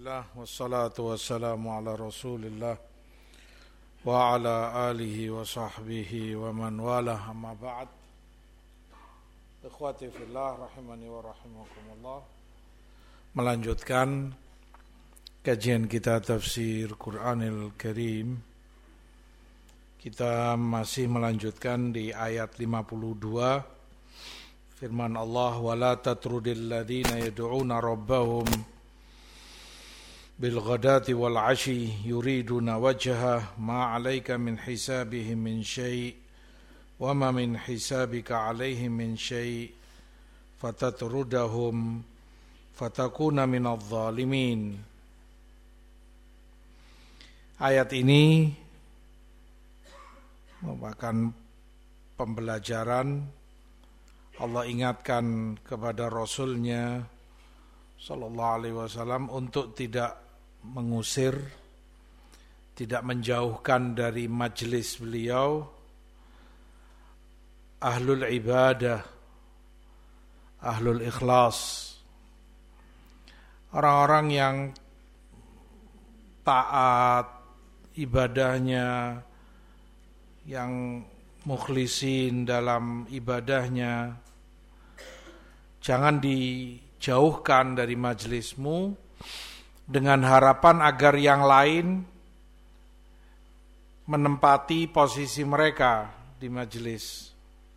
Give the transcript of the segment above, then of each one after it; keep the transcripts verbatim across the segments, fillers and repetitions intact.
Alhamdulillah wassalatu wassalamu ala Rasulillah wa ala alihi wa sahbihi wa man wala, amma ba'd. Ikhwati fillah rahimani wa rahimakumullah. Melanjutkan kajian kita tafsir Qur'anil Karim. Kita masih melanjutkan di ayat lima puluh dua. Firman Allah, wala tatrudil ladzina yad'una rabbahum bil ghadati wal 'ashi yuriduna wajha ma 'alaika min hisabihim min syai' wa ma min hisabika 'alaihim min syai' fatatrudahum fatakuna minadh dhalimin. Ayat ini merupakan pembelajaran. Allah ingatkan kepada Rasulnya sallallahu alaihi wasallam untuk tidak mengusir, tidak menjauhkan dari majelis beliau ahlul ibadah, ahlul ikhlas, orang-orang yang taat ibadahnya, yang mukhlisin dalam ibadahnya. Jangan dijauhkan dari majelismu dengan harapan agar yang lain menempati posisi mereka di majelis.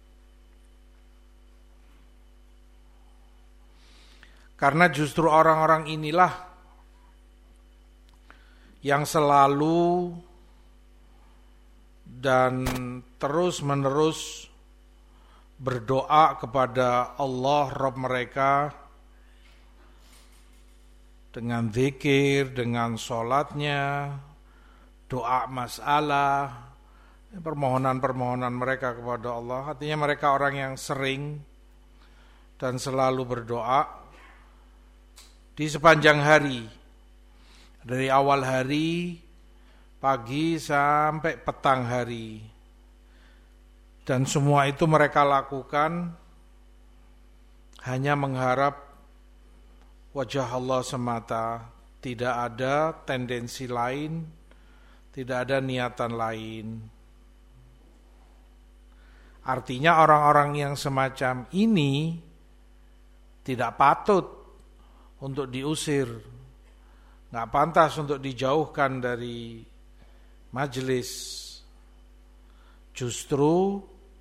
Karena justru orang-orang inilah yang selalu dan terus-menerus berdoa kepada Allah Rabb mereka dengan zikir, dengan sholatnya, doa masalah, permohonan-permohonan mereka kepada Allah. Artinya mereka orang yang sering dan selalu berdoa di sepanjang hari, dari awal hari, pagi sampai petang hari. Dan semua itu mereka lakukan hanya mengharap wajah Allah semata, tidak ada tendensi lain, tidak ada niatan lain. Artinya orang-orang yang semacam ini tidak patut untuk diusir, nggak pantas untuk dijauhkan dari majelis. Justru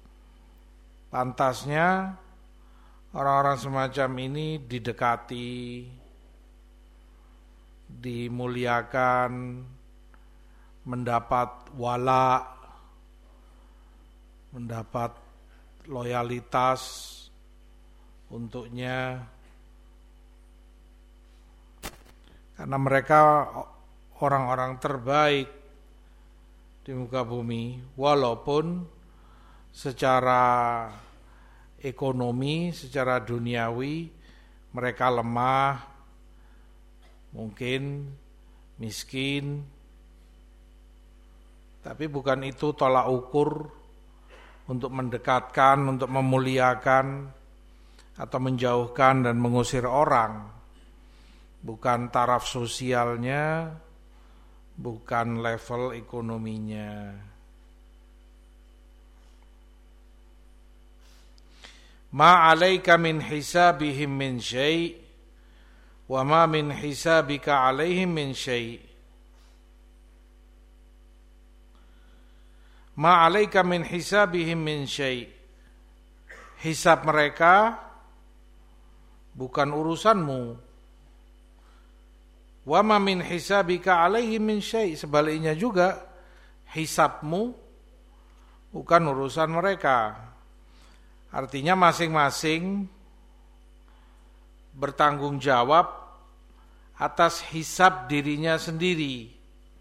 pantasnya orang-orang semacam ini didekati, dimuliakan, mendapat wala, mendapat loyalitas untuknya. Karena mereka orang-orang terbaik di muka bumi, walaupun secara ekonomi, secara duniawi mereka lemah, mungkin miskin, tapi bukan itu tolak ukur untuk mendekatkan, untuk memuliakan atau menjauhkan dan mengusir orang. Bukan taraf sosialnya, bukan level ekonominya. Ma 'alaika min hisabihim min syai' wa ma min hisabika 'alaihim min syai'. Ma 'alaika min hisabihim min syai'. Hisab mereka bukan urusanmu. Wa ma min hisabika 'alaihim min syai'. Sebaliknya juga hisabmu bukan urusan mereka. Artinya masing-masing bertanggung jawab atas hisab dirinya sendiri.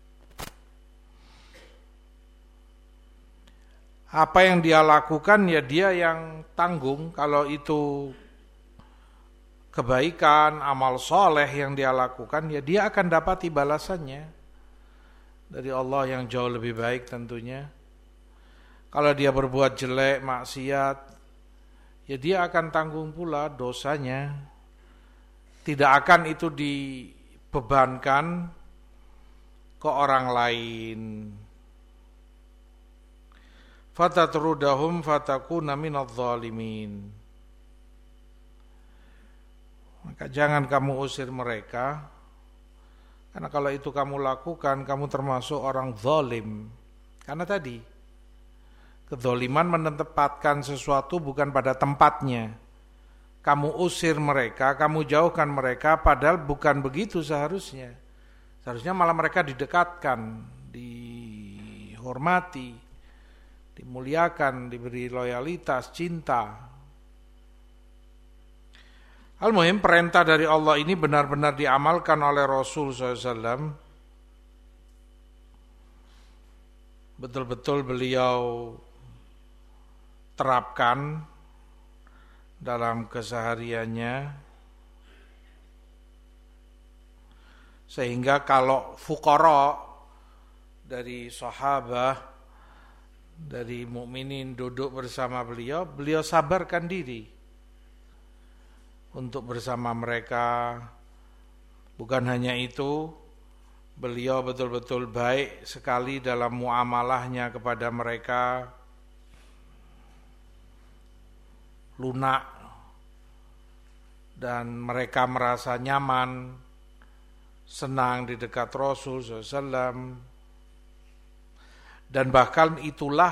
Apa yang dia lakukan ya dia yang tanggung. Kalau itu kebaikan, amal soleh yang dia lakukan, ya dia akan dapati balasannya dari Allah yang jauh lebih baik tentunya. Kalau dia berbuat jelek, maksiat, ya dia akan tanggung pula dosanya. Tidak akan itu di bebankan ke orang lain. Fatatrudahum fatakuna minadh dhalimin. Maka jangan kamu usir mereka, karena kalau itu kamu lakukan, kamu termasuk orang zalim. Karena tadi, kedzaliman menempatkan sesuatu bukan pada tempatnya. Kamu usir mereka, kamu jauhkan mereka, padahal bukan begitu seharusnya. Seharusnya malah mereka didekatkan, dihormati, dimuliakan, diberi loyalitas, cinta. Al-muhim, perintah dari Allah ini benar-benar diamalkan oleh Rasul shallallahu alaihi wasallam. Betul-betul beliau terapkan dalam kesehariannya, sehingga kalau fuqara dari sahabat, dari mukminin duduk bersama beliau, beliau sabarkan diri untuk bersama mereka. Bukan hanya itu, beliau betul-betul baik sekali dalam muamalahnya kepada mereka, lunak, dan mereka merasa nyaman, senang di dekat Rasul shallallahu alaihi wasallam. Dan bahkan itulah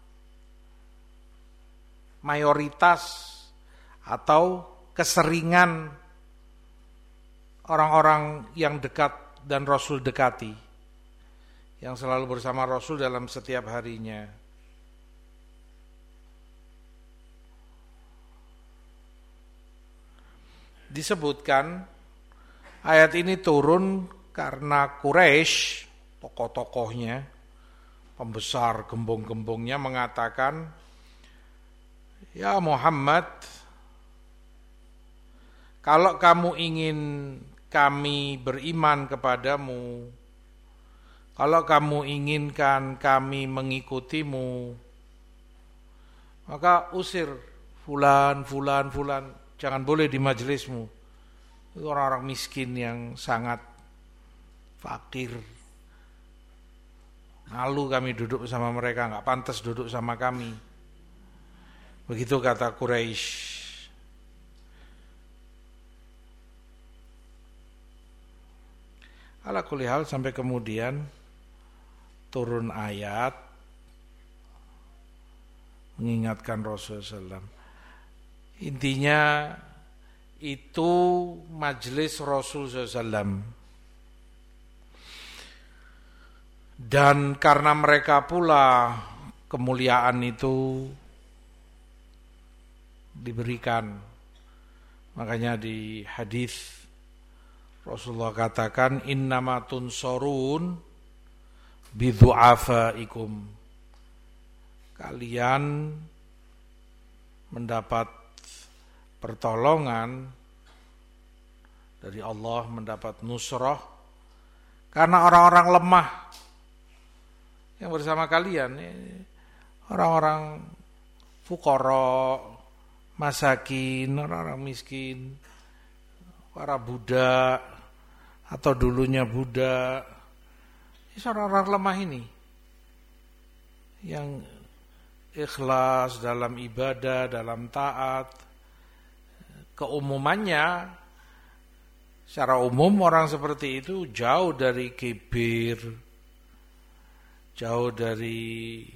mayoritas atau keseringan orang-orang yang dekat dan Rasul dekati, yang selalu bersama Rasul dalam setiap harinya. Disebutkan ayat ini turun karena Quraisy, tokoh-tokohnya, pembesar gembong-gembongnya mengatakan, "Ya Muhammad, kalau kamu ingin kami beriman kepadamu, kalau kamu inginkan kami mengikutimu, maka usir fulan, fulan, fulan, jangan boleh di majelismu. Itu orang-orang miskin yang sangat fakir. Malu kami duduk sama mereka, enggak pantas duduk sama kami." Begitu kata Quraisy. Ala kulli hal, sampai kemudian turun ayat mengingatkan Rasulullah shallallahu alaihi wasallam. Intinya itu majelis Rasul shallallahu alaihi wasallam. Dan karena mereka pula kemuliaan itu diberikan. Makanya di hadis Rasulullah katakan, innama tunsorun bidhu'afaikum. Kalian mendapat pertolongan dari Allah, mendapat nusrah karena orang-orang lemah yang bersama kalian, orang-orang fuqara, masakin, orang-orang miskin, para budak atau dulunya budak, orang-orang lemah ini yang ikhlas dalam ibadah, dalam taat. Keumumannya, secara umum orang seperti itu jauh dari kibir, jauh dari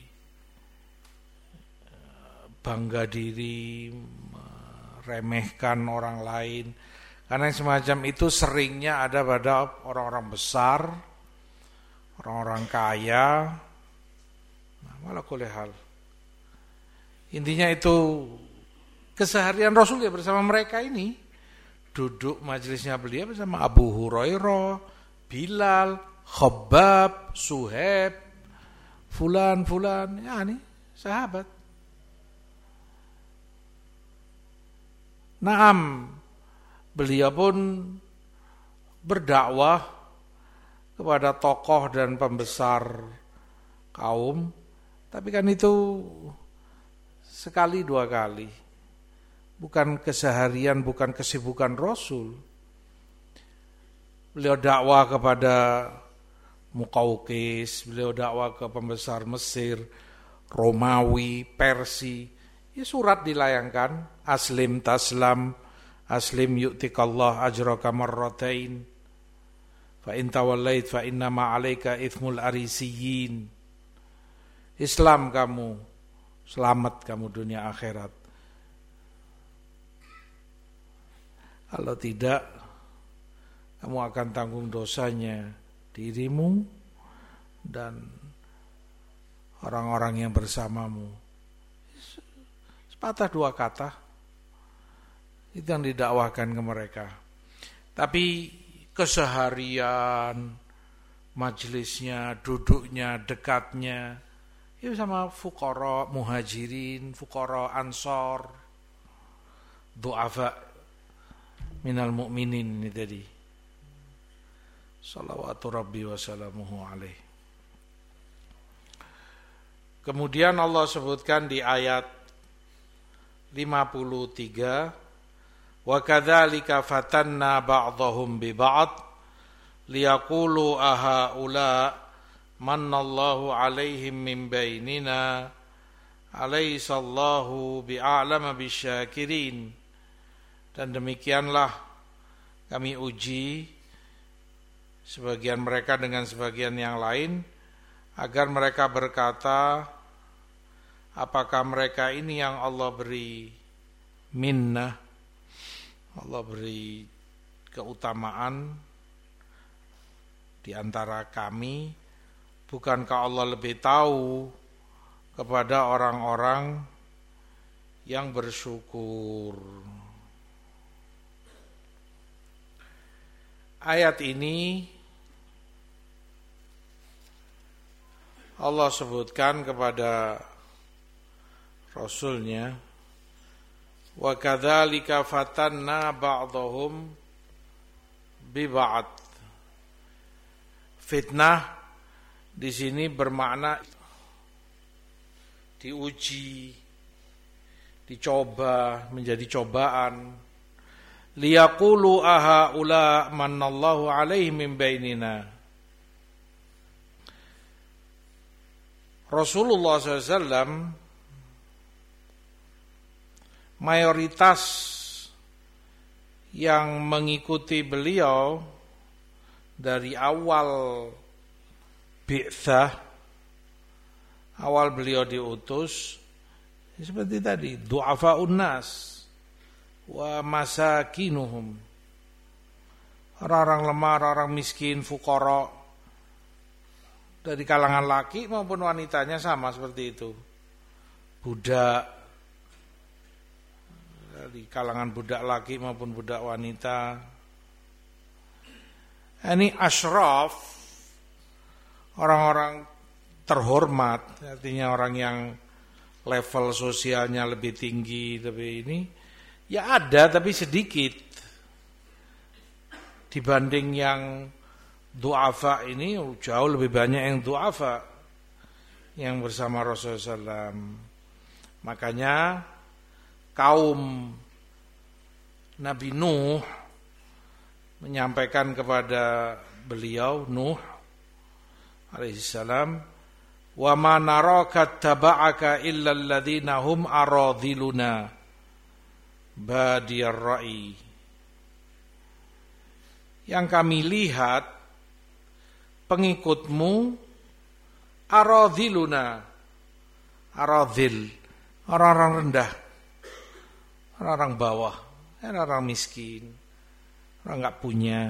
bangga diri, meremehkan orang lain. Karena yang semacam itu seringnya ada pada orang-orang besar, orang-orang kaya. Nah, malah kulli hal. Intinya itu keseharian Rasul ya bersama mereka ini. Duduk majelisnya beliau bersama Abu Hurairah, Bilal, Khabbab, Suhaib, fulan-fulan, ya nih sahabat. Naam, beliau pun berdakwah kepada tokoh dan pembesar kaum, tapi kan itu sekali dua kali, bukan keseharian, bukan kesibukan Rasul. beliau dakwah kepada Muqawqis, beliau dakwah ke pembesar Mesir, Romawi, Persia. Ya surat dilayangkan, aslim taslam, aslim yu'tikallah ajraka marratain, fa in tawallait fa innama 'alaika itsmul arisiyin. Islam kamu, selamat kamu dunia akhirat. Kalau tidak, kamu akan tanggung dosanya dirimu dan orang-orang yang bersamamu. Sepatah dua kata itu yang didakwahkan ke mereka. Tapi keseharian, majelisnya, duduknya, dekatnya itu sama fuqara, muhajirin, fuqara, ansor, du'afa minal mu'minin ini tadi. Salawatu Rabbi wa salamuhu alaih. Kemudian Allah sebutkan di ayat lima puluh tiga, wa kadzalika fatanna ba'dahum bi ba'd liyaqulu ahaula mannallahu alaihim min bainina alaysallahu bi'a'lama bisyakirin. Dan demikianlah kami uji sebagian mereka dengan sebagian yang lain, agar mereka berkata, apakah mereka ini yang Allah beri minnah, Allah beri keutamaan di antara kami, bukankah Allah lebih tahu kepada orang-orang yang bersyukur. Ayat ini Allah sebutkan kepada Rasulnya, wa kadzalika fatanna ba'dahum bi ba'd. Fitnah di sini bermakna diuji, dicoba, menjadi cobaan. Liyaqulu ahaula mannallahu alaihim min bainina. Rasulullah shallallahu alaihi wasallam mayoritas yang mengikuti beliau dari awal bi'tsah, awal beliau diutus, seperti tadi, du'afa'un nas wa masakinuhum, orang-orang lemah, orang miskin, fuqara, dari kalangan laki maupun wanitanya sama seperti itu. Budak, dari kalangan budak laki maupun budak wanita. Ini asyraf, orang-orang terhormat, artinya orang yang level sosialnya lebih tinggi, tapi ini ya ada tapi sedikit dibanding yang du'afa. Ini jauh lebih banyak yang du'afa yang bersama Rasulullah shallallahu alaihi wasallam. Makanya kaum Nabi Nuh menyampaikan kepada beliau, Nuh alaihissalam, wa ma naraka taba'aka illa alladhina hum aradhiluna badiyar ra'i. Yang kami lihat pengikutmu aradhiluna, aradhil, orang-orang rendah, orang-orang bawah, orang-orang miskin, orang enggak punya,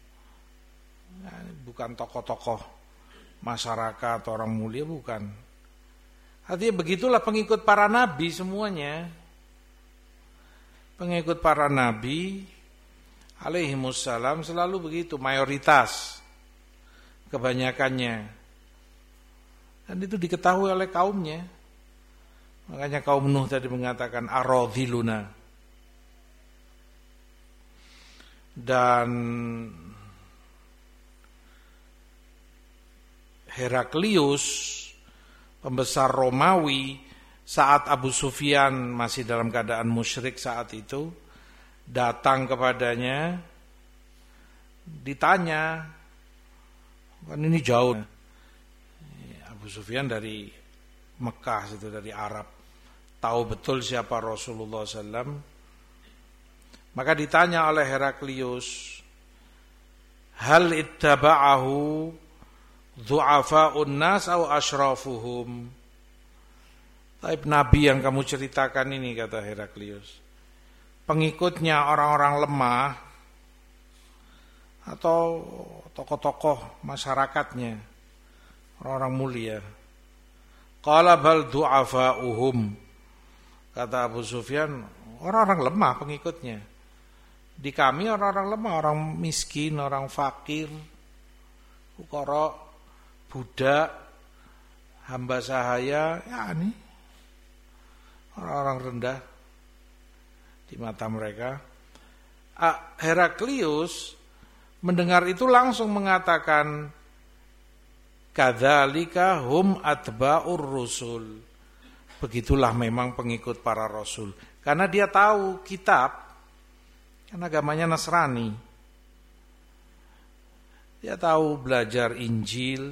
bukan tokoh-tokoh masyarakat atau orang mulia, bukan. Artinya begitulah pengikut para nabi semuanya. Pengikut para nabi alaihimussalam selalu begitu, mayoritas, kebanyakannya. Dan itu diketahui oleh kaumnya. Makanya kaum Nuh tadi mengatakan aradhiluna. Dan Heraklius, pembesar Romawi, saat Abu Sufyan masih dalam keadaan musyrik saat itu, datang kepadanya ditanya, kan ini jauh. Abu Sufyan dari Mekah, itu dari Arab, tahu betul siapa Rasulullah sallallahu alaihi wasallam. Maka ditanya oleh Heraklius, hal ittaba'ahu du'afa'un nas au asyrafuhum? Taib Nabi yang kamu ceritakan ini, kata Heraklius, pengikutnya orang-orang lemah atau tokoh-tokoh masyarakatnya, orang-orang mulia? Qala bal du'afa'uhum. Kata Abu Sufyan, orang-orang lemah pengikutnya. Di kami orang-orang lemah, orang miskin, orang fakir, fuqara, budak, hamba sahaya, ya ini orang-orang rendah di mata mereka. Heraklius mendengar itu langsung mengatakan, kadzalika hum atba'ur rusul. Begitulah memang pengikut para rasul. Karena dia tahu kitab, kan agamanya Nasrani. Dia tahu belajar Injil,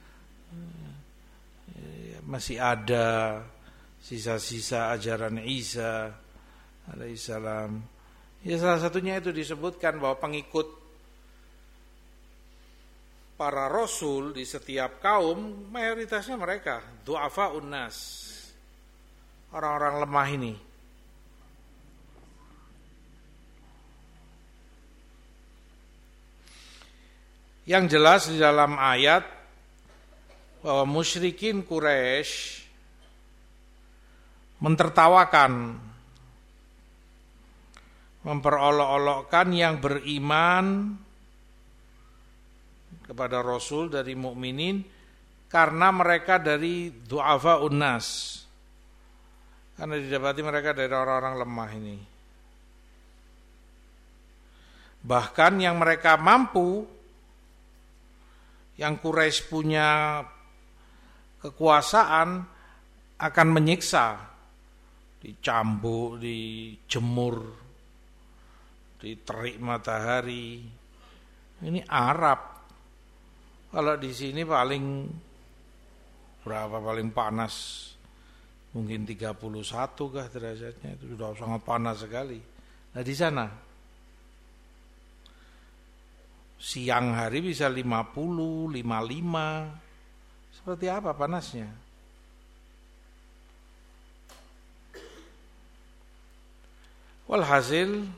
masih ada sisa-sisa ajaran Isa alaihissalam. Ya salah satunya itu disebutkan bahwa pengikut para rasul di setiap kaum mayoritasnya mereka du'afa'un nas, orang-orang lemah ini. Yang jelas di dalam ayat bahwa musyrikin Quraisy mentertawakan, memperolok-olokkan yang beriman kepada Rasul dari mukminin karena mereka dari du'afa unnas, karena didapati mereka dari orang-orang lemah ini. Bahkan yang mereka mampu, yang Quraisy punya kekuasaan, akan menyiksa, dicambuk, dijemur, diterik matahari. Ini Arab. Kalau di sini paling berapa, paling panas mungkin tiga puluh satu kah derajatnya, itu sudah sangat panas sekali. Nah di sana siang hari bisa lima puluh, lima puluh lima. Seperti apa panasnya? Walhasil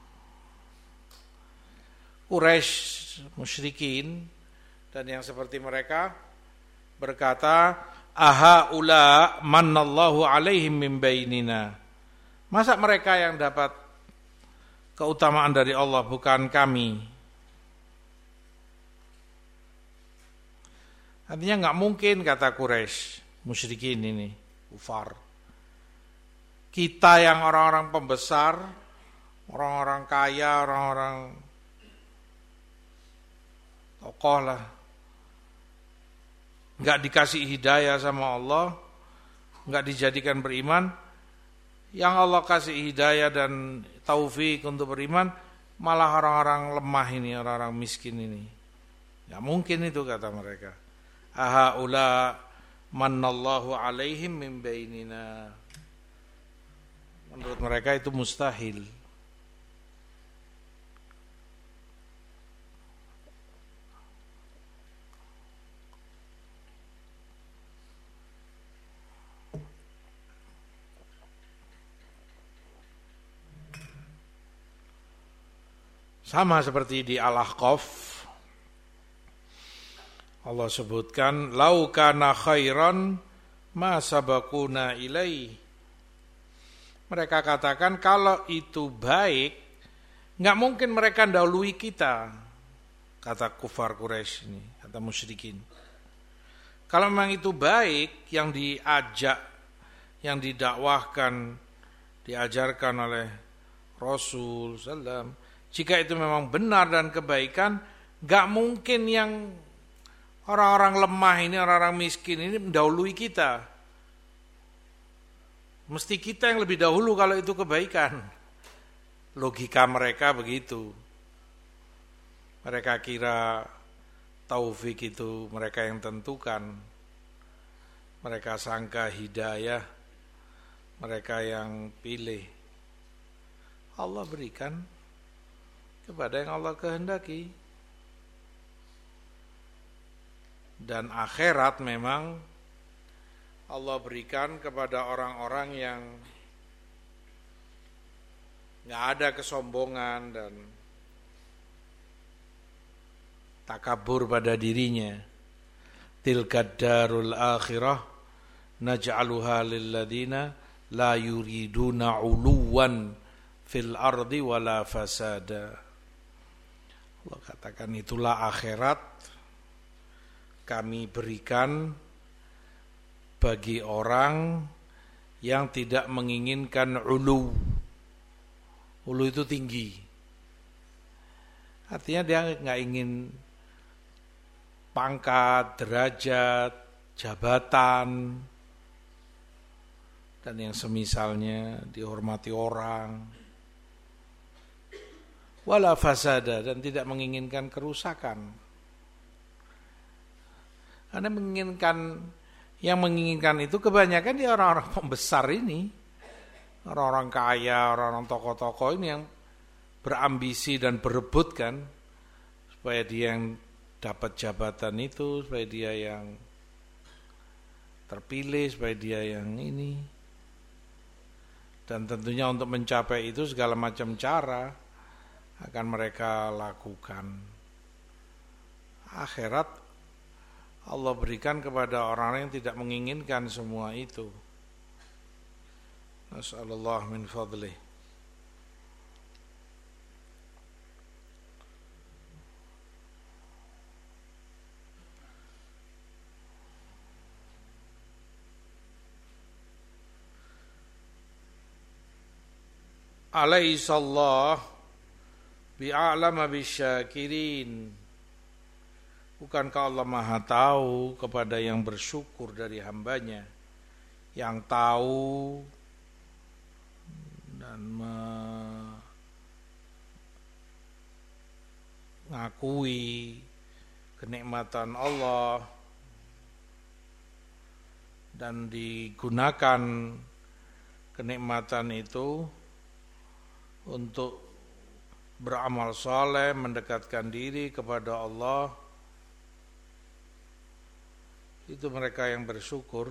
Quraisy musyrikin dan yang seperti mereka berkata, aha ula mannallahu alaihim min bainina. Masa mereka yang dapat keutamaan dari Allah, bukan kami? Artinya enggak mungkin, kata Quraisy musyrikin ini, kufar, kita yang orang-orang pembesar, orang-orang kaya, orang-orang tokoh lah, enggak dikasih hidayah sama Allah, enggak dijadikan beriman, yang Allah kasih hidayah dan taufik untuk beriman malah orang-orang lemah ini, orang-orang miskin ini. Enggak mungkin itu, kata mereka. Aha ula mannallahu alaihim min bainina. Menurut mereka itu mustahil. Sama seperti di Al-Ahqaf, Allah sebutkan, lau kana khairan ma sabaquna ilaih. Mereka katakan kalau itu baik, enggak mungkin mereka dahului kita, kata kufar Quraisy ini, kata musyrikin. Kalau memang itu baik, yang diajak, yang didakwahkan, diajarkan oleh Rasul sallallahu alaihi wasallam, jika itu memang benar dan kebaikan, enggak mungkin yang orang-orang lemah ini, orang-orang miskin ini mendahului kita. Mesti kita yang lebih dahulu kalau itu kebaikan. Logika mereka begitu. Mereka kira taufik itu mereka yang tentukan. Mereka sangka hidayah mereka yang pilih. Allah berikan kepada yang Allah kehendaki. Dan akhirat memang Allah berikan kepada orang-orang yang nggak ada kesombongan dan takabur pada dirinya. Tilkad darul akhirah naj'aluha lilladina la yuriduna uluwan fil ardi wala fasada. Allah katakan itulah akhirat kami berikan bagi orang yang tidak menginginkan ulu. Ulu itu tinggi. Artinya dia nggak ingin pangkat, derajat, jabatan, dan yang semisalnya dihormati orang. Wala fasada, dan tidak menginginkan kerusakan. Karena menginginkan, yang menginginkan itu kebanyakan di orang-orang pembesar ini, orang-orang kaya, orang-orang tokoh-tokoh ini yang berambisi dan berebut kan, supaya dia yang dapat jabatan itu, supaya dia yang terpilih, supaya dia yang ini. Dan tentunya untuk mencapai itu segala macam cara akan mereka lakukan. Akhirat Allah berikan kepada orang yang tidak menginginkan semua itu. Nas'alullah min fadlih. Alaihissallah bi'a'lama bisyakirin. Bukankah Allah Maha tahu kepada yang bersyukur dari hambanya, yang tahu dan mengakui kenikmatan Allah dan digunakan kenikmatan itu untuk beramal saleh, mendekatkan diri kepada Allah. Itu mereka yang bersyukur.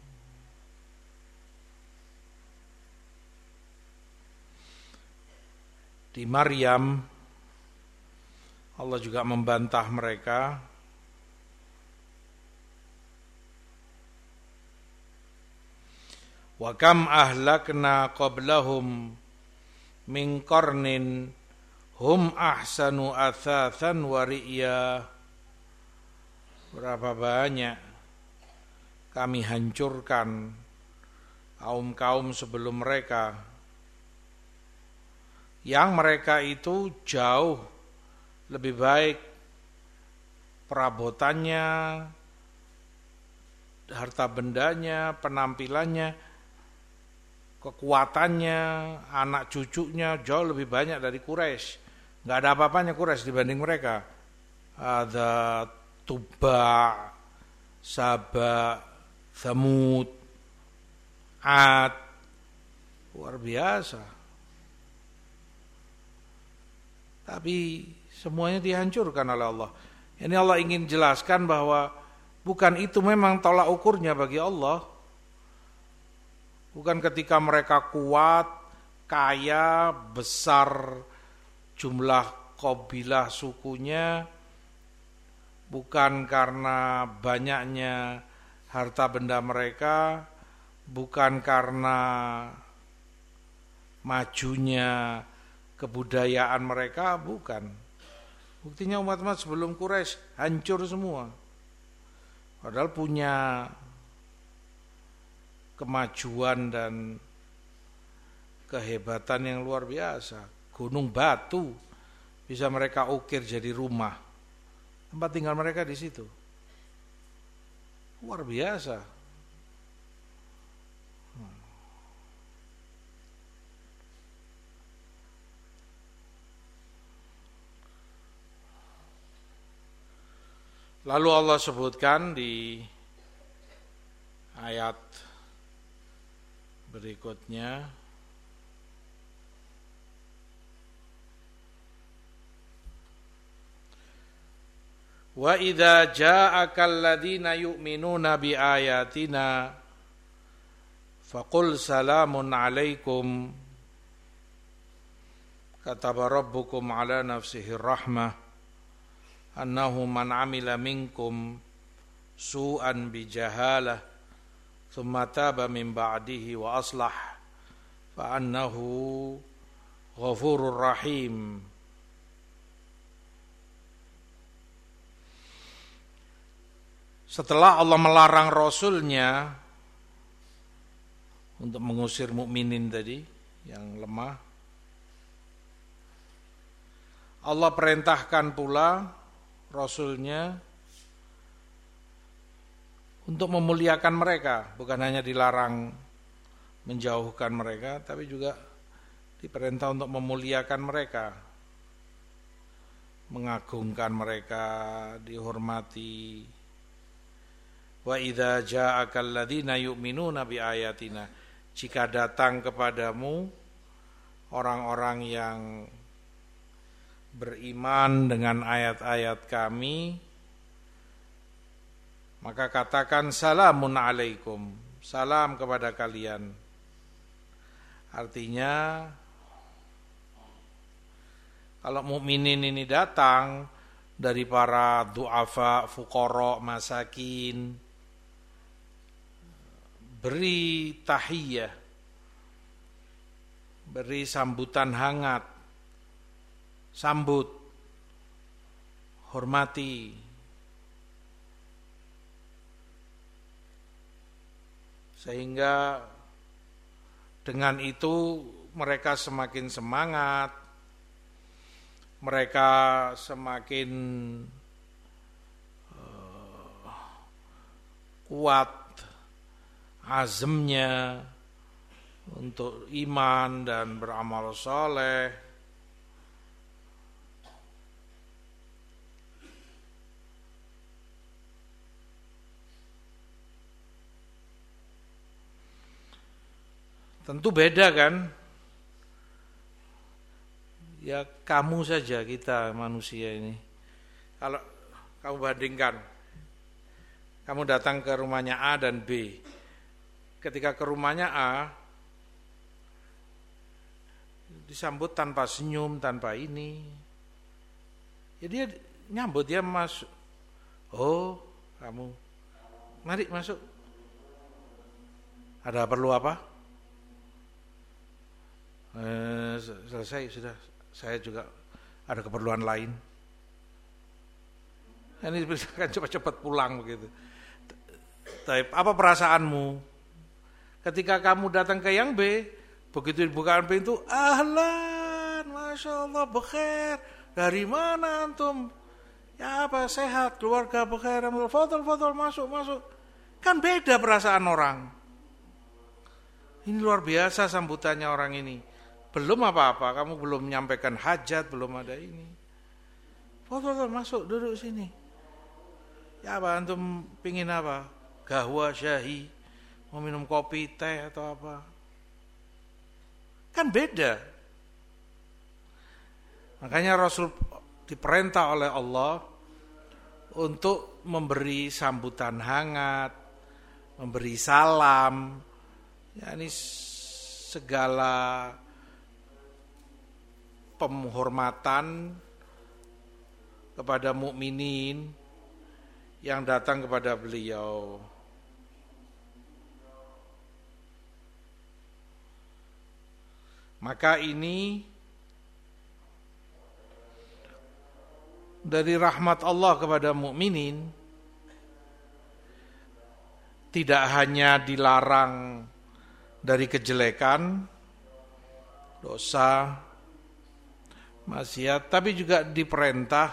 Di Maryam Allah juga membantah mereka. Wa kam ahlakna qablahum min qarnin hum ahsanu athathan wa ri'ya. Berapa banyak kami hancurkan kaum-kaum sebelum mereka, yang mereka itu jauh lebih baik perabotannya, harta bendanya, penampilannya, kekuatannya, anak cucunya jauh lebih banyak dari Quraisy. Nggak ada apa-apanya Quraisy dibanding mereka. Ada Tuba, Saba, Thamud, Ad, luar biasa. Tapi semuanya dihancurkan oleh Allah. Ini Allah ingin jelaskan bahwa bukan itu memang tolak ukurnya bagi Allah. Bukan ketika mereka kuat, kaya, besar jumlah kabilah sukunya, bukan karena banyaknya harta benda mereka, bukan karena majunya kebudayaan mereka, bukan. Buktinya umat-umat sebelum Quraisy hancur semua. Padahal punya kemajuan dan kehebatan yang luar biasa. Gunung batu bisa mereka ukir jadi rumah. Tempat tinggal mereka di situ. Luar biasa. Lalu Allah sebutkan di ayat berikutnya, wa idza ja'akal ladzina yu'minuna bi ayatina faqul salamun alaikum kataba rabbukum ala nafsihi rahmah annahu man amila minkum su'an bi jahalah thumma taba min ba'dihi wa aslah fa annahu ghafurur rahim. Setelah Allah melarang Rasulnya untuk mengusir mukminin tadi yang lemah, Allah perintahkan pula Rasulnya untuk memuliakan mereka, bukan hanya dilarang menjauhkan mereka, tapi juga diperintah untuk memuliakan mereka, mengagungkan mereka, dihormati. Wa idza ja'akal ladzina yu'minuna bi ayatina, jika datang kepadamu orang-orang yang beriman dengan ayat-ayat kami, maka katakan salamun alaikum, salam kepada kalian. Artinya kalau mukminin ini datang dari para du'afa, fuqara, masakin, beri tahiyah, beri sambutan hangat, sambut, hormati. Sehingga dengan itu mereka semakin semangat, mereka semakin uh, kuat azamnya untuk iman dan beramal saleh. Tentu beda kan? Ya kamu saja, kita manusia ini. Kalau kamu bandingkan, kamu datang ke rumahnya A dan B. Ketika ke rumahnya A, disambut tanpa senyum, tanpa ini. Ya dia nyambut, dia masuk. Oh, kamu. Mari masuk. Ada perlu apa? Eh, selesai sudah, saya juga ada keperluan lain. Ini akan cepat-cepat pulang begitu. Tapi apa perasaanmu ketika kamu datang ke yang B, begitu dibukakan pintu, ahlan, masya Allah, bekhair, dari mana antum? Ya apa, sehat, keluarga bekhair, fadol-fadol, masuk, masuk. Kan beda perasaan orang. Ini luar biasa sambutannya orang ini. Belum apa-apa, kamu belum menyampaikan hajat, belum ada ini. Fadol, masuk, duduk sini. Ya apa, antum pingin apa? Gahwa, syahi, mau minum kopi, teh atau apa? Kan beda. Makanya Rasul diperintah oleh Allah untuk memberi sambutan hangat, memberi salam, yakni segala penghormatan kepada mukminin yang datang kepada beliau. Maka ini dari rahmat Allah kepada mukminin, tidak hanya dilarang dari kejelekan, dosa, maksiat, tapi juga diperintah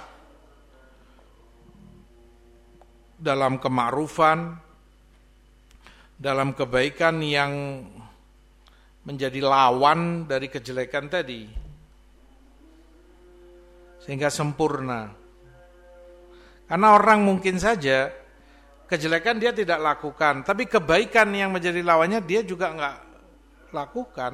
dalam kemakrufan, dalam kebaikan yang menjadi lawan dari kejelekan tadi, sehingga sempurna. Karena orang mungkin saja kejelekan dia tidak lakukan, tapi kebaikan yang menjadi lawannya dia juga enggak lakukan.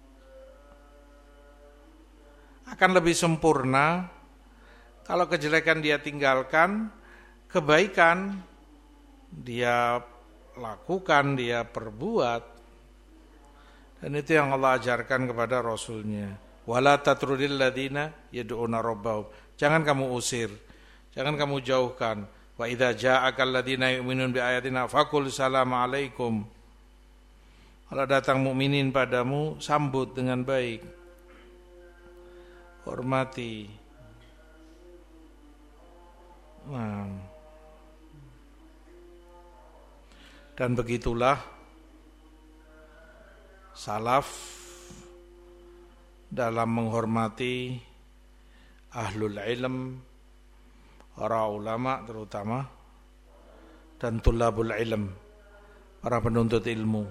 Akan lebih sempurna kalau kejelekan dia tinggalkan, kebaikan dia lakukan, dia perbuat. Dan itu yang Allah ajarkan kepada Rasulnya. Wala tatrudil ladina yad'una rabbahum. Jangan kamu usir, jangan kamu jauhkan. Wa idza ja'akal ladina yu'minun bi ayatina faqul salamu alaikum. Kalau datang mukminin padamu, sambut dengan baik. Hormati. Nah. Dan begitulah salaf dalam menghormati ahlul ilm, para ulama terutama, dan tulabul ilm, para penuntut ilmu.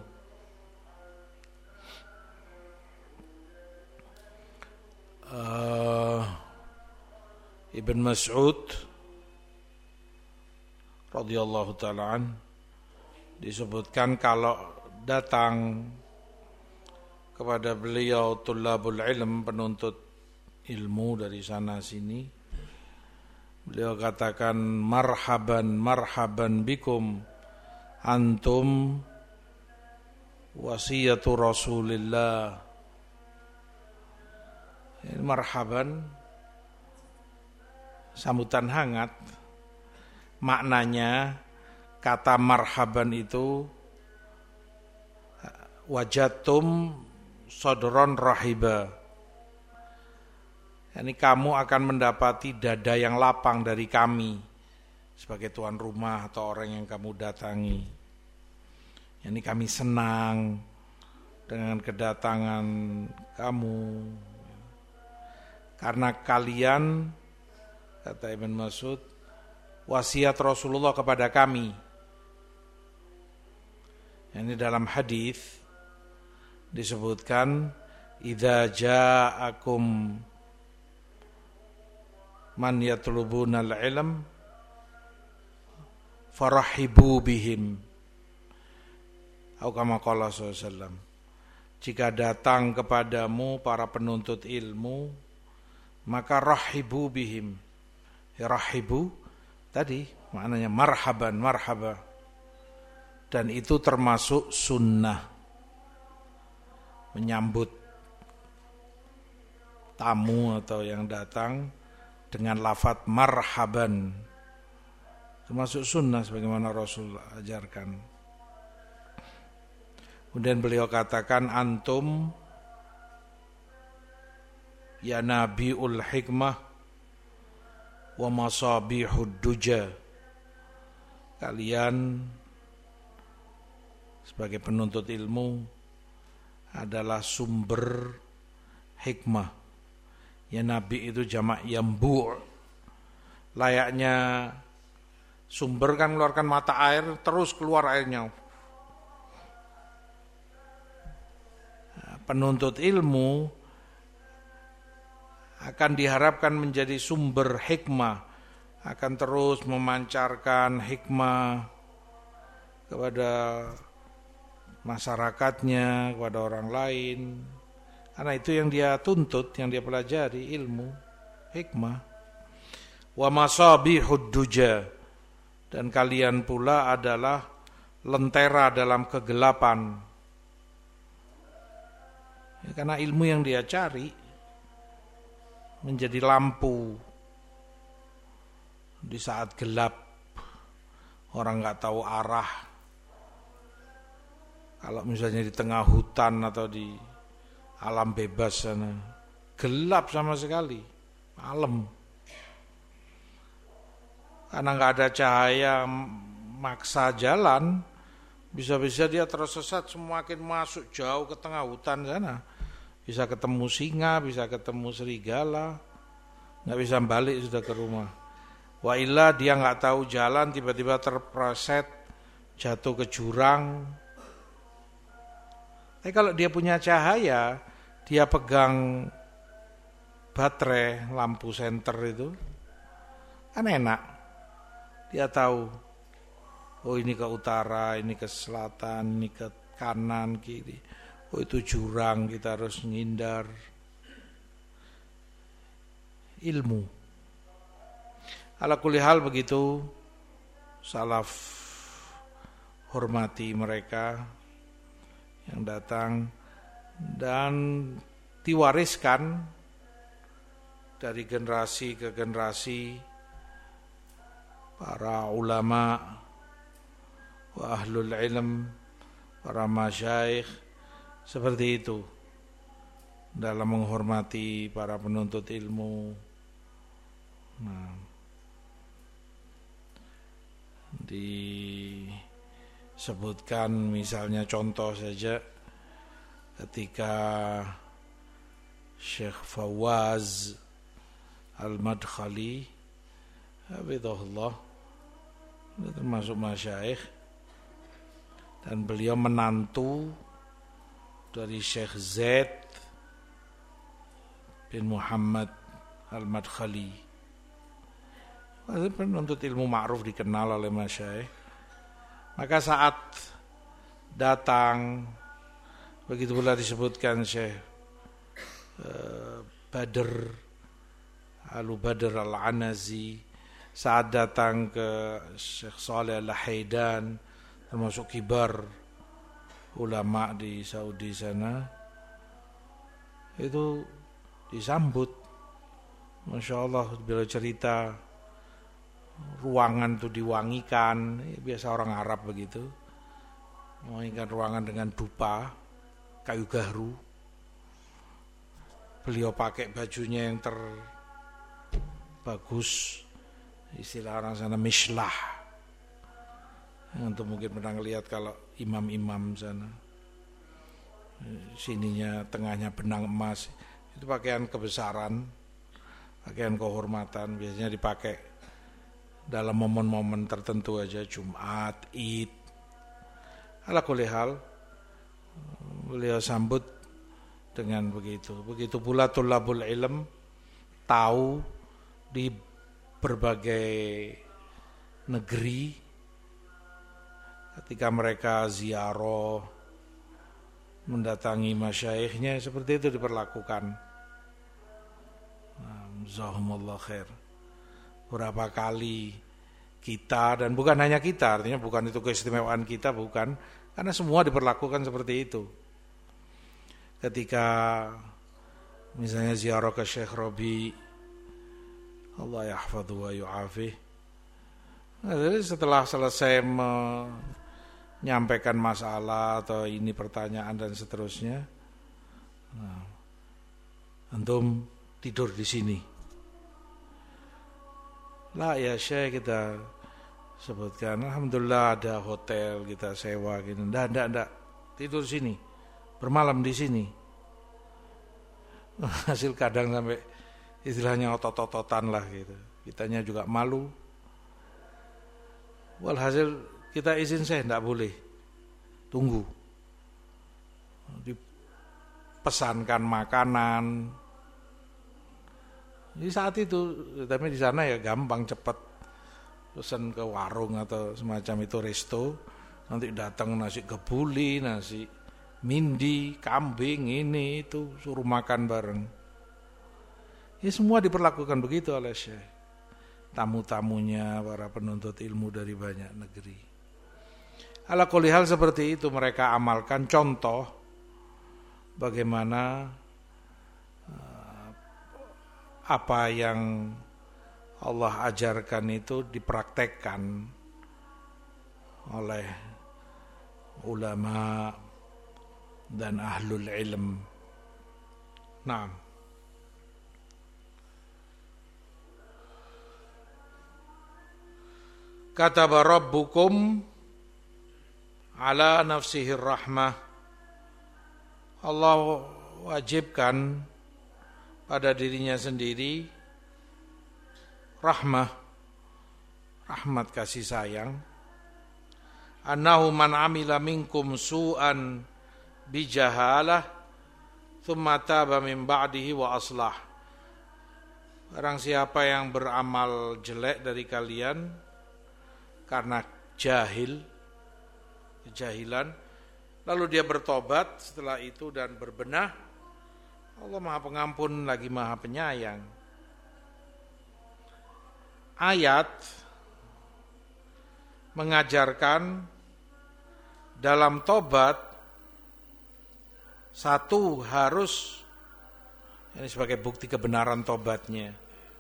Uh, Ibn Mas'ud radhiyallahu ta'ala an disebutkan kalau datang kepada beliau tulabul ilm, penuntut ilmu dari sana sini, beliau katakan marhaban marhaban bikum antum wasiyatu Rasulillah. Marhaban, sambutan hangat. Maknanya kata marhaban itu wajatum sodron rahiba. Yani kamu akan mendapati dada yang lapang dari kami sebagai tuan rumah atau orang yang kamu datangi. Yani kami senang dengan kedatangan kamu. Karena kalian, kata Ibn Mas'ud, wasiat Rasulullah kepada kami. Ini dalam hadis disebutkan, idza ja'akum man yatlubunal ilm farahibu bihim. Atau kama qala sallallahu alaihi wasallam. Jika datang kepadamu para penuntut ilmu, maka rahibu bihim. Rahibu tadi maknanya marhaban, marhaba. Dan itu termasuk sunnah, menyambut tamu atau yang datang dengan lafaz marhaban, termasuk sunnah sebagaimana Rasul ajarkan. Kemudian beliau katakan antum ya nabiul hikmah wa masabihud duja. Kalian sebagai penuntut ilmu adalah sumber hikmah. Ya nabi itu jamak yambu'. Layaknya sumber kan mengeluarkan mata air, terus keluar airnya. Penuntut ilmu akan diharapkan menjadi sumber hikmah, akan terus memancarkan hikmah kepada masyarakatnya, kepada orang lain. Karena itu yang dia tuntut, yang dia pelajari, ilmu, hikmah. Wa masabihud duja, dan kalian pula adalah lentera dalam kegelapan. Ya, karena ilmu yang dia cari menjadi lampu di saat gelap, orang nggak tahu arah. Kalau misalnya di tengah hutan atau di alam bebas sana, gelap sama sekali, malam. Karena nggak ada cahaya maksa jalan, bisa-bisa dia tersesat, semakin masuk jauh ke tengah hutan sana. Bisa ketemu singa, bisa ketemu serigala, nggak bisa balik sudah ke rumah. Wa illa dia nggak tahu jalan, tiba-tiba terpreset, jatuh ke jurang. Tapi kalau dia punya cahaya, dia pegang baterai, lampu senter itu, kan enak. Dia tahu, oh ini ke utara, ini ke selatan, ini ke kanan, kiri. Oh itu jurang, kita harus menghindar. Ilmu. Ala kulli hal begitu, salaf hormati mereka yang datang dan diwariskan dari generasi ke generasi para ulama wa ahlul ilm, para masyayikh seperti itu dalam menghormati para penuntut ilmu. Nah, disebutkan misalnya contoh saja ketika Syekh Fawaz Al-Madkhali hafizahullah, termasuk masyayikh, dan beliau menantu dari Syekh Zaid bin Muhammad Al-Madkhali. Penuntut ilmu ma'ruf dikenal oleh masyayikh. Maka saat datang, begitu pula disebutkan Syekh uh, Badr Alu Badr Al-Anazi saat datang ke Syekh Saleh Al-Haidan, termasuk kibar ulama di Saudi sana, itu disambut, Masya Allah. Bila cerita ruangan itu diwangikan, biasa orang Arab begitu, mewangikan ruangan dengan dupa kayu gaharu. Beliau pakai bajunya yang terbagus, istilah orang sana mishlah, untuk mungkin pernah lihat kalau imam-imam sana, sininya tengahnya benang emas, itu pakaian kebesaran, pakaian kehormatan, biasanya dipakai dalam momen-momen tertentu aja, Jumat, Id. Ala kulli hal, beliau sambut dengan begitu. Begitu pula tulabul ilm tahu di berbagai negeri ketika mereka ziarah mendatangi masyayikhnya, seperti itu diperlakukan. Jazakumullah khair. Berapa kali kita, dan bukan hanya kita, artinya bukan itu keistimewaan kita, bukan, karena semua diperlakukan seperti itu. Ketika misalnya ziarah ke Syekh Robi, Allah yahfadhu wa yu'afih, jadi setelah selesai menyampaikan masalah atau ini pertanyaan dan seterusnya, nah, antum tidur di sini. Lah ya Syekh, kita sebutkan, alhamdulillah ada hotel kita sewa gitu. Ndak, ndak, ndak. Tidur sini. Bermalam di sini. Hasil kadang sampai istilahnya otot-ototan lah gitu. Kitanya juga malu. Walhasil kita izin Syekh, ndak boleh. Tunggu. Dipesankan makanan. Di saat itu, tapi di sana ya gampang, cepat, pesan ke warung atau semacam itu, resto, nanti datang nasi kebuli, nasi mindi, kambing, ini itu, suruh makan bareng. Ya semua diperlakukan begitu oleh Syekh. Tamu-tamunya, para penuntut ilmu dari banyak negeri. Ala kulli hal seperti itu mereka amalkan, contoh bagaimana apa yang Allah ajarkan itu dipraktekkan oleh ulama dan ahlul ilm. Naam. Kataba rabbukum ala nafsihi rahmah. Allah wajibkan pada dirinya sendiri rahmah, rahmat kasih sayang. Annahu man amila minkum su'an bijahalah thumma taba min ba'dihi wa aslah. Barang siapa yang beramal jelek dari kalian, karena jahil, kejahilan, lalu dia bertobat setelah itu dan berbenah, Allah Maha Pengampun lagi Maha Penyayang. Ayat mengajarkan dalam tobat satu harus, ini sebagai bukti kebenaran tobatnya,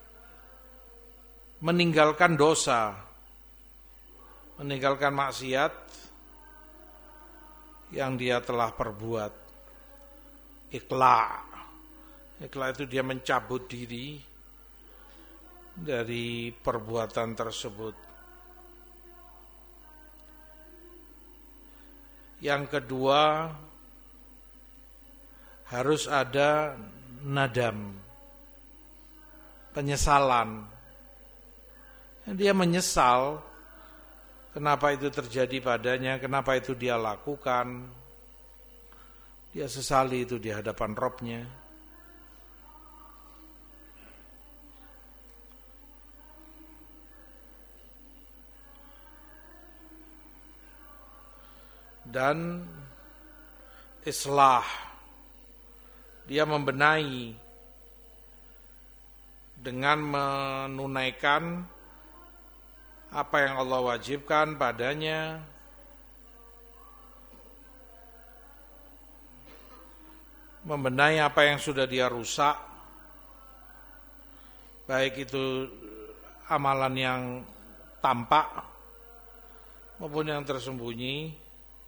meninggalkan dosa, meninggalkan maksiat yang dia telah perbuat. Iqla. Iqla itu dia mencabut diri dari perbuatan tersebut. Yang kedua, harus ada nadam, penyesalan. Dia menyesal kenapa itu terjadi padanya, kenapa itu dia lakukan. Dia sesali itu di hadapan Rabb-nya. Dan islah, dia membenahi dengan menunaikan apa yang Allah wajibkan padanya, membenahi apa yang sudah dia rusak, baik itu amalan yang tampak maupun yang tersembunyi.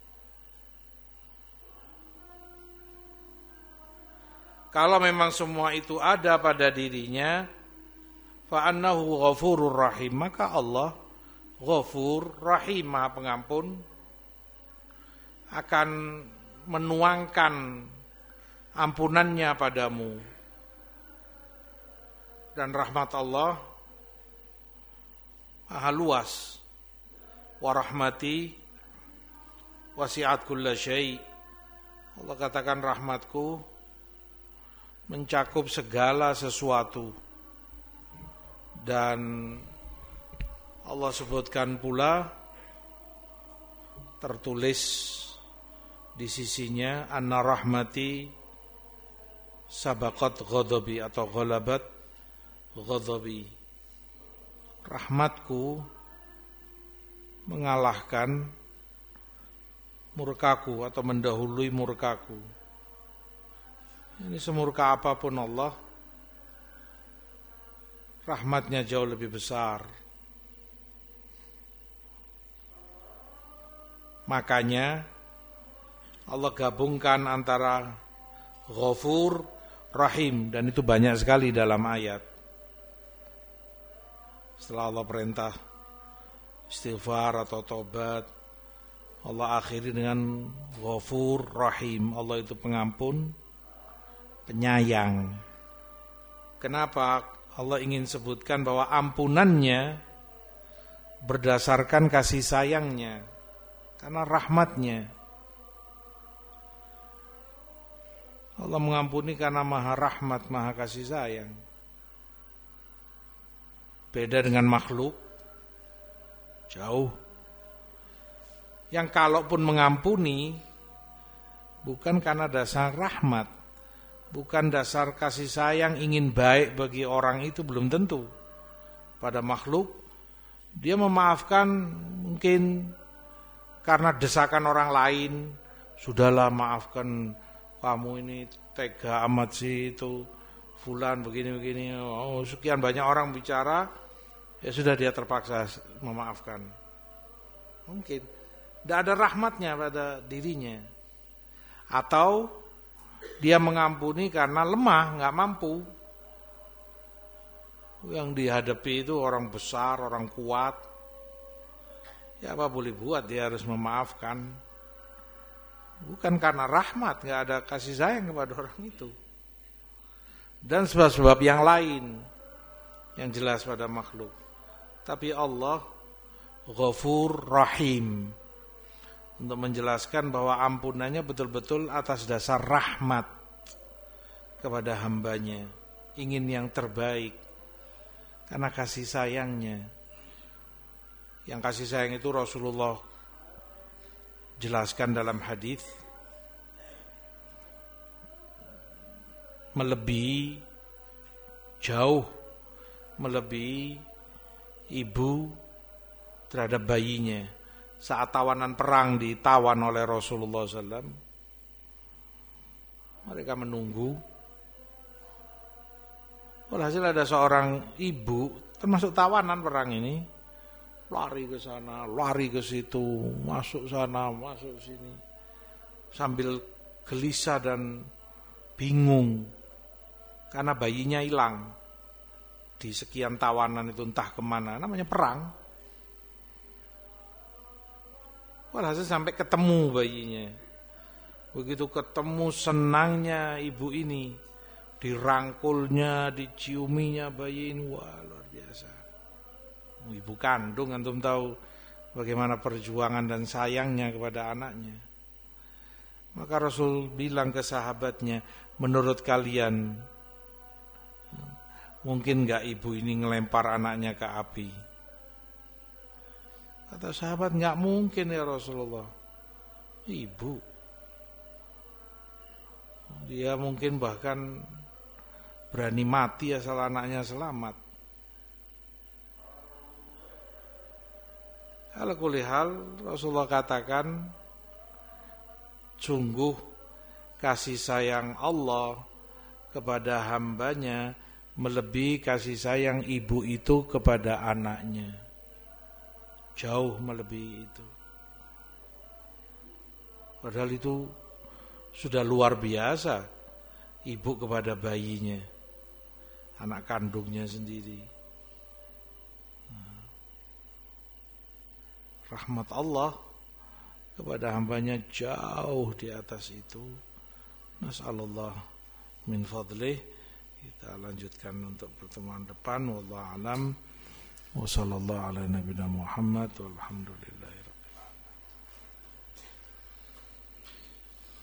Kalau memang semua itu ada pada dirinya, fa annahu ghafurur rahim, maka Allah Ghafur Rahim, Maha Pengampun, akan menuangkan ampunannya padamu. Dan rahmat Allah maha luas. Wa rahmati wasi'at kulla syai'. Allah katakan rahmatku mencakup segala sesuatu. Dan Allah sebutkan pula, tertulis di sisinya, anna rahmati sabaqat ghadabi atau ghalabat ghadabi. Rahmatku mengalahkan murkaku atau mendahului murkaku. Ini semurka apapun Allah, rahmatnya jauh lebih besar. Makanya Allah gabungkan antara Ghafur, Rahim, dan itu banyak sekali dalam ayat. Setelah Allah perintah istighfar atau tobat, Allah akhiri dengan Ghafur, Rahim. Allah itu pengampun, penyayang. Kenapa Allah ingin sebutkan bahwa ampunannya berdasarkan kasih sayangnya? Karena rahmatnya. Allah mengampuni karena maha rahmat, maha kasih sayang. Beda dengan makhluk, jauh. Yang kalaupun mengampuni, bukan karena dasar rahmat, bukan dasar kasih sayang, ingin baik bagi orang itu, belum tentu. Pada makhluk, dia memaafkan mungkin karena desakan orang lain, sudahlah maafkan, kamu ini tega amat sih, itu fulan begini-begini. Oh, sekian banyak orang bicara, ya sudah dia terpaksa memaafkan. Mungkin tidak ada rahmatnya pada dirinya. Atau dia mengampuni karena lemah, nggak mampu. Yang dihadapi itu orang besar, orang kuat. Ya apa boleh buat, dia harus memaafkan. Bukan karena rahmat, gak ada kasih sayang kepada orang itu. Dan sebab-sebab yang lain yang jelas pada makhluk. Tapi Allah Ghafur Rahim, untuk menjelaskan bahwa ampunannya betul-betul atas dasar rahmat kepada hambanya, ingin yang terbaik karena kasih sayangnya. Yang kasih sayang itu Rasulullah jelaskan dalam hadis melebihi jauh melebihi ibu terhadap bayinya. Saat tawanan perang ditawan oleh Rasulullah shallallahu alaihi wasallam, mereka menunggu. Walhasil ada seorang ibu termasuk tawanan perang ini, lari ke sana, lari ke situ, masuk sana, masuk sini, sambil gelisah dan bingung karena bayinya hilang di sekian tawanan itu, entah kemana, namanya perang. Walhasil sampai ketemu bayinya. Begitu ketemu senangnya ibu ini, dirangkulnya, diciuminya bayi ini, wah luar biasa. Ibu kandung, antum tahu bagaimana perjuangan dan sayangnya kepada anaknya. Maka Rasul bilang ke sahabatnya, menurut kalian mungkin enggak ibu ini ngelempar anaknya ke api? Kata sahabat, enggak mungkin ya Rasulullah. Ibu, dia mungkin bahkan berani mati asal anaknya selamat. Ala kulli hal, Rasulullah katakan, sungguh kasih sayang Allah kepada hambanya melebihi kasih sayang ibu itu kepada anaknya. Jauh melebihi itu. Padahal itu sudah luar biasa ibu kepada bayinya, anak kandungnya sendiri. Rahmat Allah kepada hambanya jauh di atas itu. Nas'alullah min fadlih. Kita lanjutkan untuk pertemuan depan. Wallahu a'lam. Wa sallallahu ala nabiyina Muhammad walhamdulillah.